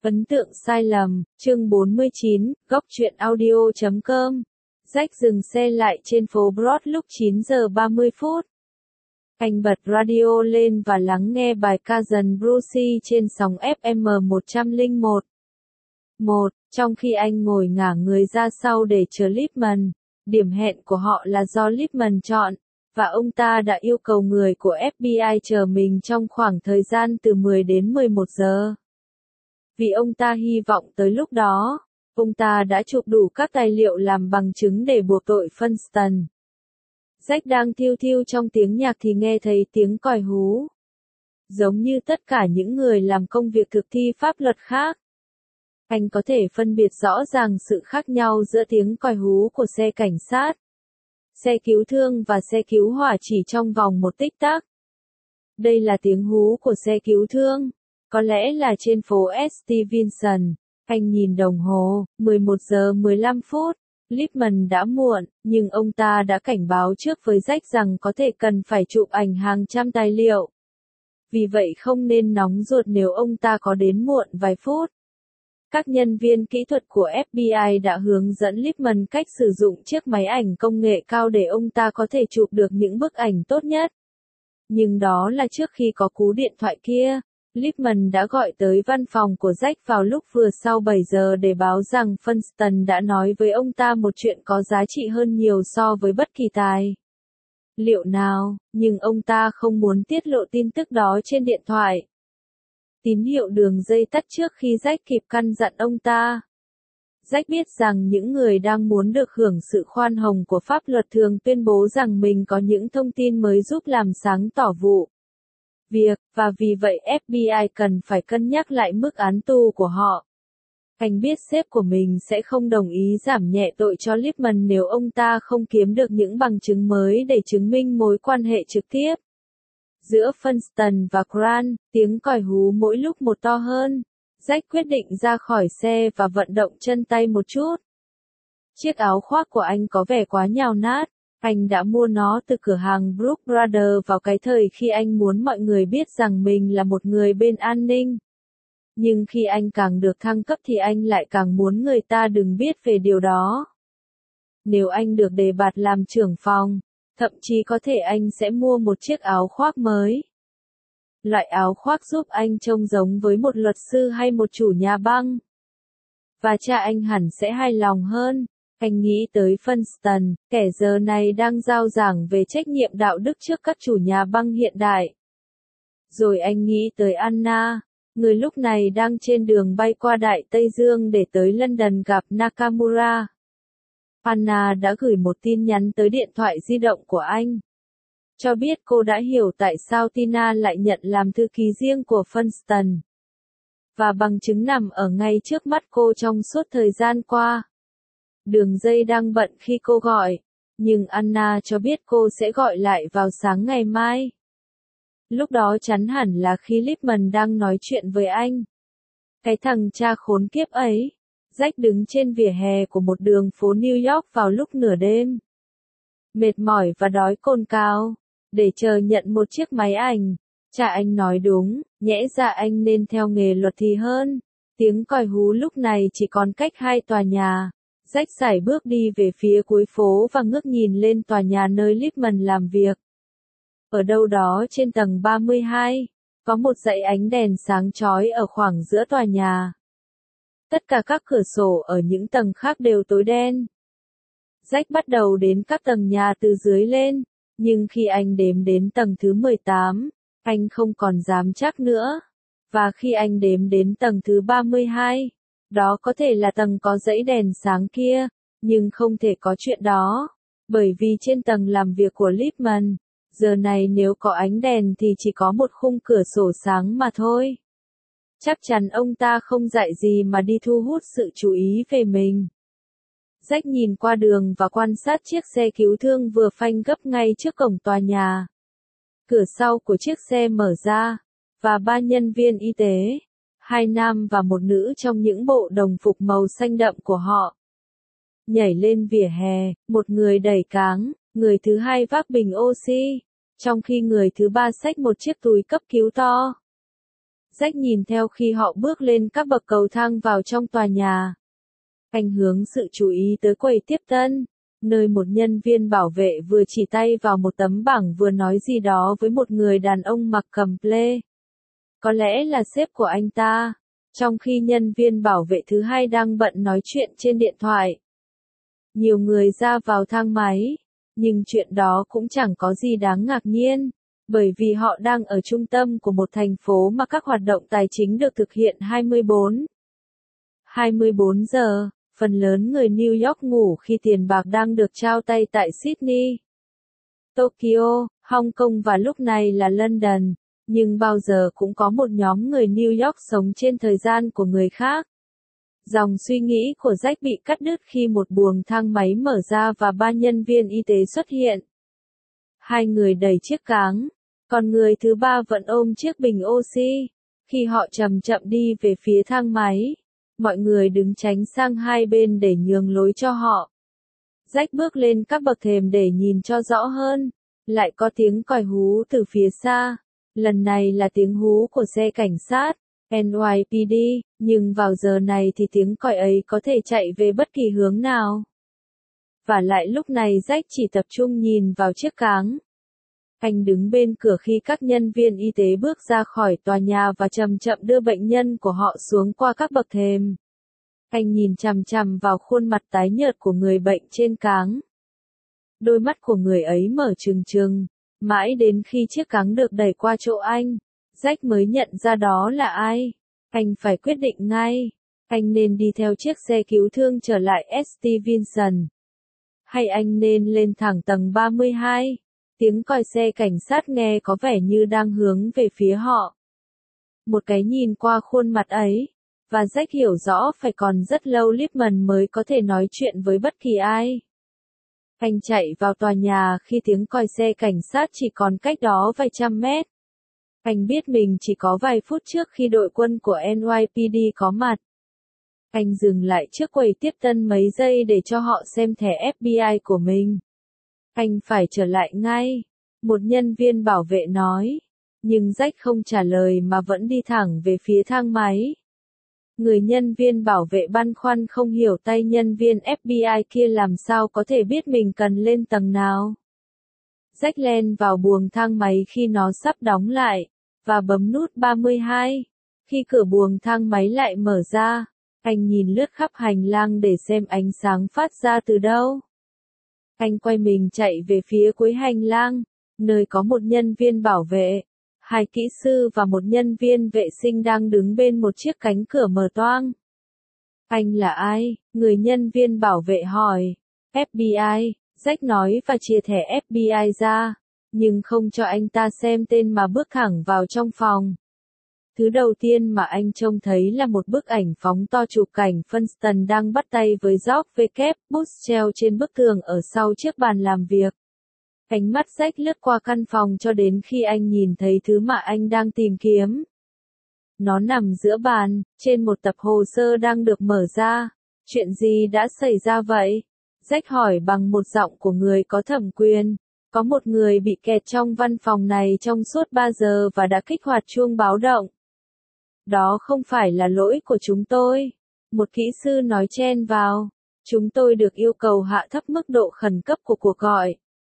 Ấn tượng sai lầm, chương 49, góc truyện audio.com. Jack dừng xe lại trên phố Broad lúc 9 giờ 30 phút. Anh bật radio lên và lắng nghe bài Cousin Brucey trên sóng FM 101. Trong khi anh ngồi ngả người ra sau để chờ Lipman, điểm hẹn của họ là do Lipman chọn, và ông ta đã yêu cầu người của FBI chờ mình trong khoảng thời gian từ 10 đến 11 giờ. Vì ông ta hy vọng tới lúc đó, ông ta đã chụp đủ các tài liệu làm bằng chứng để buộc tội Funston. Jack đang thiêu thiêu trong tiếng nhạc thì nghe thấy tiếng còi hú. Giống như tất cả những người làm công việc thực thi pháp luật khác, anh có thể phân biệt rõ ràng sự khác nhau giữa tiếng còi hú của xe cảnh sát, xe cứu thương và xe cứu hỏa chỉ trong vòng một tích tắc. Đây là tiếng hú của xe cứu thương, có lẽ là trên phố Stevenson. Anh nhìn đồng hồ, 11 giờ 15 phút. Lipman đã muộn, nhưng ông ta đã cảnh báo trước với Jack rằng có thể cần phải chụp ảnh hàng trăm tài liệu. Vì vậy không nên nóng ruột nếu ông ta có đến muộn vài phút. Các nhân viên kỹ thuật của FBI đã hướng dẫn Lipman cách sử dụng chiếc máy ảnh công nghệ cao để ông ta có thể chụp được những bức ảnh tốt nhất. Nhưng đó là trước khi có cú điện thoại kia. Lipman đã gọi tới văn phòng của Jack vào lúc vừa sau 7 giờ để báo rằng Funston đã nói với ông ta một chuyện có giá trị hơn nhiều so với bất kỳ tài liệu nào, nhưng ông ta không muốn tiết lộ tin tức đó trên điện thoại. Tín hiệu đường dây tắt trước khi Jack kịp căn dặn ông ta. Jack biết rằng những người đang muốn được hưởng sự khoan hồng của pháp luật thường tuyên bố rằng mình có những thông tin mới giúp làm sáng tỏ vụ việc, và vì vậy FBI cần phải cân nhắc lại mức án tù của họ. Anh biết sếp của mình sẽ không đồng ý giảm nhẹ tội cho Lipman nếu ông ta không kiếm được những bằng chứng mới để chứng minh mối quan hệ trực tiếp giữa Funston và Grant. Tiếng còi hú mỗi lúc một to hơn. Jack quyết định ra khỏi xe và vận động chân tay một chút. Chiếc áo khoác của anh có vẻ quá nhào nát. Anh đã mua nó từ cửa hàng Brooks Brothers vào cái thời khi anh muốn mọi người biết rằng mình là một người bên an ninh. Nhưng khi anh càng được thăng cấp thì anh lại càng muốn người ta đừng biết về điều đó. Nếu anh được đề bạt làm trưởng phòng, thậm chí có thể anh sẽ mua một chiếc áo khoác mới. Loại áo khoác giúp anh trông giống với một luật sư hay một chủ nhà băng. Và cha anh hẳn sẽ hài lòng hơn. Anh nghĩ tới Funston, kẻ giờ này đang rao giảng về trách nhiệm đạo đức trước các chủ nhà băng hiện đại. Rồi anh nghĩ tới Anna, người lúc này đang trên đường bay qua Đại Tây Dương để tới London gặp Nakamura. Anna đã gửi một tin nhắn tới điện thoại di động của anh, cho biết cô đã hiểu tại sao Tina lại nhận làm thư ký riêng của Funston. Và bằng chứng nằm ở ngay trước mắt cô trong suốt thời gian qua. Đường dây đang bận khi cô gọi, nhưng Anna cho biết cô sẽ gọi lại vào sáng ngày mai. Lúc đó chắn hẳn là khi Lipman đang nói chuyện với anh. Cái thằng cha khốn kiếp ấy. Jack đứng trên vỉa hè của một đường phố New York vào lúc nửa đêm. Mệt mỏi và đói cồn cào, để chờ nhận một chiếc máy ảnh. Cha anh nói đúng, nhẽ ra anh nên theo nghề luật thì hơn. Tiếng còi hú lúc này chỉ còn cách 2 tòa nhà. Jack sải bước đi về phía cuối phố và ngước nhìn lên tòa nhà nơi Lipman làm việc. Ở đâu đó trên tầng 32, có một dãy ánh đèn sáng chói ở khoảng giữa tòa nhà. Tất cả các cửa sổ ở những tầng khác đều tối đen. Jack bắt đầu đến các tầng nhà từ dưới lên, nhưng khi anh đếm đến tầng thứ 18, anh không còn dám chắc nữa. Và khi anh đếm đến tầng thứ 32, đó có thể là tầng có dãy đèn sáng kia, nhưng không thể có chuyện đó, bởi vì trên tầng làm việc của Lipman, giờ này nếu có ánh đèn thì chỉ có một khung cửa sổ sáng mà thôi. Chắc chắn ông ta không dạy gì mà đi thu hút sự chú ý về mình. Jack nhìn qua đường và quan sát chiếc xe cứu thương vừa phanh gấp ngay trước cổng tòa nhà. Cửa sau của chiếc xe mở ra, và 3 nhân viên y tế, 2 nam và 1 nữ trong những bộ đồng phục màu xanh đậm của họ, nhảy lên vỉa hè. Một người đẩy cáng, người thứ hai vác bình oxy, trong khi người thứ ba xách một chiếc túi cấp cứu to. Jack nhìn theo khi họ bước lên các bậc cầu thang vào trong tòa nhà. Anh hướng sự chú ý tới quầy tiếp tân, nơi một nhân viên bảo vệ vừa chỉ tay vào một tấm bảng vừa nói gì đó với một người đàn ông mặc cầm ple. Có lẽ là sếp của anh ta, trong khi nhân viên bảo vệ thứ hai đang bận nói chuyện trên điện thoại. Nhiều người ra vào thang máy, nhưng chuyện đó cũng chẳng có gì đáng ngạc nhiên, bởi vì họ đang ở trung tâm của một thành phố mà các hoạt động tài chính được thực hiện 24 giờ. Phần lớn người New York ngủ khi tiền bạc đang được trao tay tại Sydney, Tokyo, Hong Kong và lúc này là London, nhưng bao giờ cũng có một nhóm người New York sống trên thời gian của người khác. Dòng suy nghĩ của Jack bị cắt đứt khi một buồng thang máy mở ra và 3 nhân viên y tế xuất hiện. 2 người đẩy chiếc cáng, còn người thứ 3 vẫn ôm chiếc bình oxy. Khi họ chậm chậm đi về phía thang máy, mọi người đứng tránh sang hai bên để nhường lối cho họ. Jack bước lên các bậc thềm để nhìn cho rõ hơn. Lại có tiếng còi hú từ phía xa. Lần này là tiếng hú của xe cảnh sát, NYPD, nhưng vào giờ này thì tiếng còi ấy có thể chạy về bất kỳ hướng nào. Và lại lúc này Jack chỉ tập trung nhìn vào chiếc cáng. Anh đứng bên cửa khi các nhân viên y tế bước ra khỏi tòa nhà và chậm chậm đưa bệnh nhân của họ xuống qua các bậc thềm. Anh nhìn chằm chằm vào khuôn mặt tái nhợt của người bệnh trên cáng. Đôi mắt của người ấy mở trừng trừng, mãi đến khi chiếc cáng được đẩy qua chỗ anh, Jack mới nhận ra đó là ai. Anh phải quyết định ngay. Anh nên đi theo chiếc xe cứu thương trở lại Stevenson. Hay anh nên lên thẳng tầng 32. Tiếng còi xe cảnh sát nghe có vẻ như đang hướng về phía họ. Một cái nhìn qua khuôn mặt ấy, và Jack hiểu rõ phải còn rất lâu Lipman mới có thể nói chuyện với bất kỳ ai. Anh chạy vào tòa nhà khi tiếng còi xe cảnh sát chỉ còn cách đó vài trăm mét. Anh biết mình chỉ có vài phút trước khi đội quân của NYPD có mặt. Anh dừng lại trước quầy tiếp tân mấy giây để cho họ xem thẻ FBI của mình. Anh phải trở lại ngay, một nhân viên bảo vệ nói. Nhưng Jack không trả lời mà vẫn đi thẳng về phía thang máy. Người nhân viên bảo vệ băn khoăn không hiểu tay nhân viên FBI kia làm sao có thể biết mình cần lên tầng nào. Jack len vào buồng thang máy khi nó sắp đóng lại, và bấm nút 32. Khi cửa buồng thang máy lại mở ra, anh nhìn lướt khắp hành lang để xem ánh sáng phát ra từ đâu. Anh quay mình chạy về phía cuối hành lang, nơi có một nhân viên bảo vệ, 2 kỹ sư và một nhân viên vệ sinh đang đứng bên một chiếc cánh cửa mở toang. Anh là ai? Người nhân viên bảo vệ hỏi. FBI, Jack nói và chia thẻ FBI ra, nhưng không cho anh ta xem tên mà bước thẳng vào trong phòng. Thứ đầu tiên mà anh trông thấy là một bức ảnh phóng to chụp cảnh Funston đang bắt tay với George W. Bush treo trên bức tường ở sau chiếc bàn làm việc. Ánh mắt Jack lướt qua căn phòng cho đến khi anh nhìn thấy thứ mà anh đang tìm kiếm. Nó nằm giữa bàn, trên một tập hồ sơ đang được mở ra. Chuyện gì đã xảy ra vậy? Jack hỏi bằng một giọng của người có thẩm quyền. Có một người bị kẹt trong văn phòng này trong suốt 3 giờ và đã kích hoạt chuông báo động. Đó không phải là lỗi của chúng tôi. Một kỹ sư nói chen vào. Chúng tôi được yêu cầu hạ thấp mức độ khẩn cấp của cuộc gọi.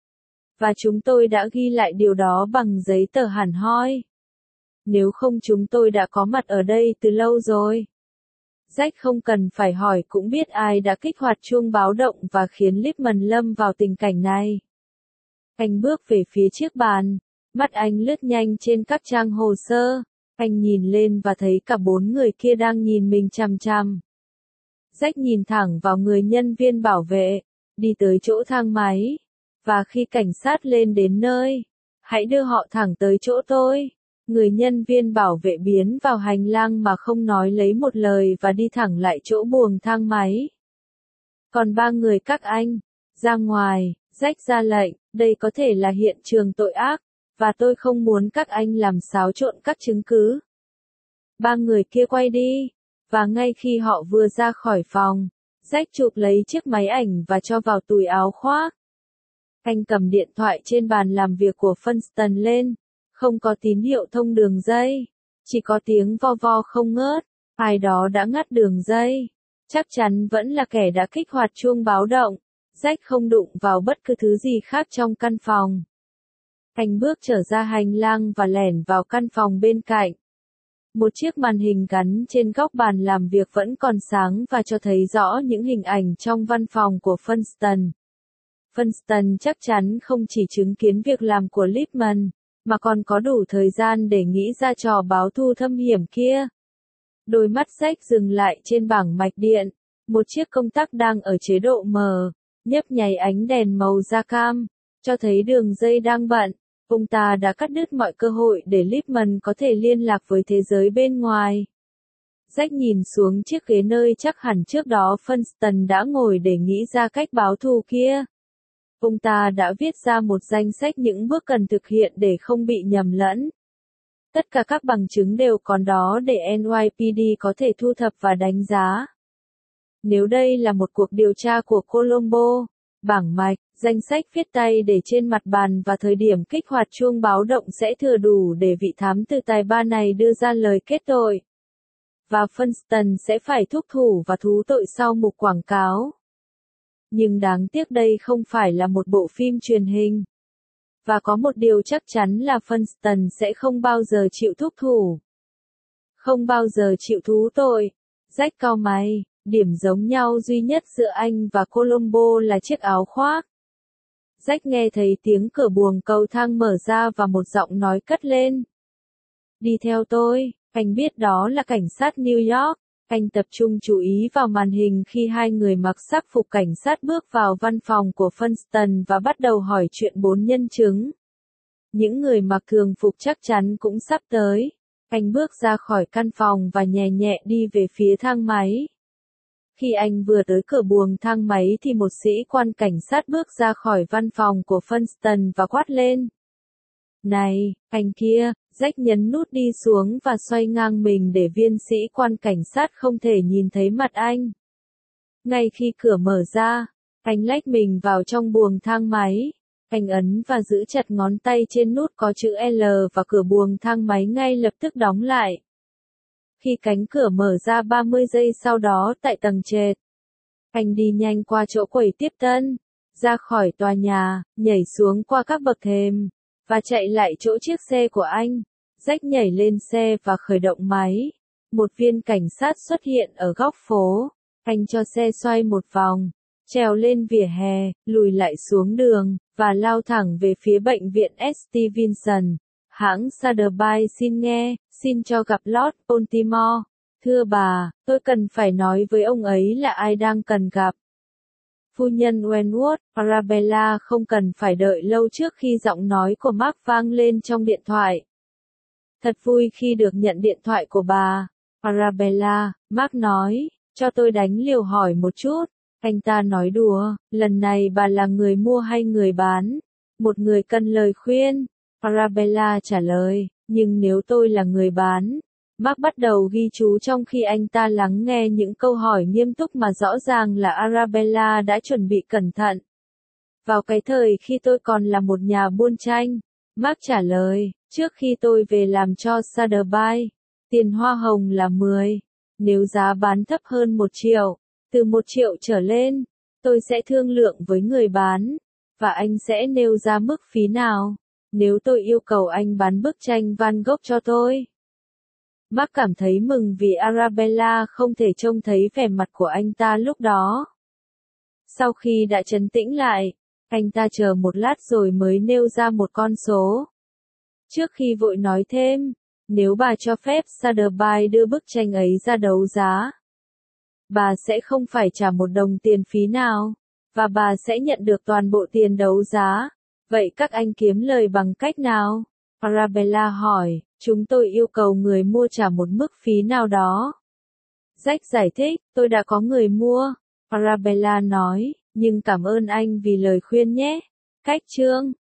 Và chúng tôi đã ghi lại điều đó bằng giấy tờ hẳn hoi. Nếu không chúng tôi đã có mặt ở đây từ lâu rồi. Jack không cần phải hỏi cũng biết ai đã kích hoạt chuông báo động và khiến Lipman lâm vào tình cảnh này. Anh bước về phía chiếc bàn, mắt anh lướt nhanh trên các trang hồ sơ. Anh nhìn lên và thấy cả 4 người kia đang nhìn mình chằm chằm. Jack nhìn thẳng vào người nhân viên bảo vệ, đi tới chỗ thang máy. Và khi cảnh sát lên đến nơi, hãy đưa họ thẳng tới chỗ tôi. Người nhân viên bảo vệ biến vào hành lang mà không nói lấy một lời và đi thẳng lại chỗ buồng thang máy. Còn 3 người các anh, ra ngoài, Jack ra lệnh, đây có thể là hiện trường tội ác, và tôi không muốn các anh làm xáo trộn các chứng cứ. 3 người kia quay đi, và ngay khi họ vừa ra khỏi phòng, Jack chụp lấy chiếc máy ảnh và cho vào túi áo khoác. Anh cầm điện thoại trên bàn làm việc của Funston lên, không có tín hiệu thông đường dây. Chỉ có tiếng vo vo không ngớt, ai đó đã ngắt đường dây. Chắc chắn vẫn là kẻ đã kích hoạt chuông báo động. Jack không đụng vào bất cứ thứ gì khác trong căn phòng. Anh bước trở ra hành lang và lẻn vào căn phòng bên cạnh. Một chiếc màn hình gắn trên góc bàn làm việc vẫn còn sáng và cho thấy rõ những hình ảnh trong văn phòng của Funston. Funston chắc chắn không chỉ chứng kiến việc làm của Lipman, mà còn có đủ thời gian để nghĩ ra trò báo thù thâm hiểm kia. Đôi mắt Jack dừng lại trên bảng mạch điện. Một chiếc công tắc đang ở chế độ mờ, nhấp nháy ánh đèn màu da cam, cho thấy đường dây đang bận. Ông ta đã cắt đứt mọi cơ hội để Lipman có thể liên lạc với thế giới bên ngoài. Jack nhìn xuống chiếc ghế nơi chắc hẳn trước đó Funston đã ngồi để nghĩ ra cách báo thù kia. Ông ta đã viết ra một danh sách những bước cần thực hiện để không bị nhầm lẫn. Tất cả các bằng chứng đều còn đó để NYPD có thể thu thập và đánh giá. Nếu đây là một cuộc điều tra của Colombo, bảng mạch, danh sách viết tay để trên mặt bàn và thời điểm kích hoạt chuông báo động sẽ thừa đủ để vị thám tử tài ba này đưa ra lời kết tội. Và Funston sẽ phải thúc thủ và thú tội sau mục quảng cáo. Nhưng đáng tiếc đây không phải là một bộ phim truyền hình. Và có một điều chắc chắn là Funston sẽ không bao giờ chịu thúc thủ. Không bao giờ chịu thú tội. Jack cau mày, điểm giống nhau duy nhất giữa anh và Colombo là chiếc áo khoác. Jack nghe thấy tiếng cửa buồng cầu thang mở ra và một giọng nói cất lên. Đi theo tôi, anh biết đó là cảnh sát New York. Anh tập trung chú ý vào màn hình khi hai người mặc sắc phục cảnh sát bước vào văn phòng của Funston và bắt đầu hỏi chuyện 4 nhân chứng. Những người mặc thường phục chắc chắn cũng sắp tới. Anh bước ra khỏi căn phòng và nhẹ nhẹ đi về phía thang máy. Khi anh vừa tới cửa buồng thang máy thì một sĩ quan cảnh sát bước ra khỏi văn phòng của Funston và quát lên. Này, anh kia, Jack nhấn nút đi xuống và xoay ngang mình để viên sĩ quan cảnh sát không thể nhìn thấy mặt anh. Ngay khi cửa mở ra, anh lách mình vào trong buồng thang máy. Anh ấn và giữ chặt ngón tay trên nút có chữ L và cửa buồng thang máy ngay lập tức đóng lại. Khi cánh cửa mở ra 30 giây sau đó tại tầng trệt, anh đi nhanh qua chỗ quầy tiếp tân, ra khỏi tòa nhà, nhảy xuống qua các bậc thềm, và chạy lại chỗ chiếc xe của anh. Jack nhảy lên xe và khởi động máy. Một viên cảnh sát xuất hiện ở góc phố. Anh cho xe xoay một vòng, trèo lên vỉa hè, lùi lại xuống đường, và lao thẳng về phía bệnh viện Stevenson. Hãng Sotheby's xin nghe, xin cho gặp Lord Baltimore. Thưa bà, tôi cần phải nói với ông ấy là ai đang cần gặp. Phu nhân Wentworth, Arabella không cần phải đợi lâu trước khi giọng nói của Mark vang lên trong điện thoại. Thật vui khi được nhận điện thoại của bà. Arabella, Mark nói, cho tôi đánh liều hỏi một chút. Anh ta nói đùa, lần này bà là người mua hay người bán? Một người cần lời khuyên. Arabella trả lời, nhưng nếu tôi là người bán. Mark bắt đầu ghi chú trong khi anh ta lắng nghe những câu hỏi nghiêm túc mà rõ ràng là Arabella đã chuẩn bị cẩn thận. Vào cái thời khi tôi còn là một nhà buôn tranh, Mark trả lời, trước khi tôi về làm cho Sotheby's, tiền hoa hồng là 10. Nếu giá bán thấp hơn 1 triệu, từ 1 triệu trở lên, tôi sẽ thương lượng với người bán, và anh sẽ nêu ra mức phí nào, nếu tôi yêu cầu anh bán bức tranh Van Gogh cho tôi. Mark cảm thấy mừng vì Arabella không thể trông thấy vẻ mặt của anh ta lúc đó. Sau khi đã trấn tĩnh lại, anh ta chờ một lát rồi mới nêu ra một con số. Trước khi vội nói thêm, nếu bà cho phép Sotheby's đưa bức tranh ấy ra đấu giá, bà sẽ không phải trả một đồng tiền phí nào, và bà sẽ nhận được toàn bộ tiền đấu giá. Vậy các anh kiếm lời bằng cách nào? Arabella hỏi, chúng tôi yêu cầu người mua trả một mức phí nào đó. Jack giải thích, tôi đã có người mua. Arabella nói, nhưng cảm ơn anh vì lời khuyên nhé. Cách chương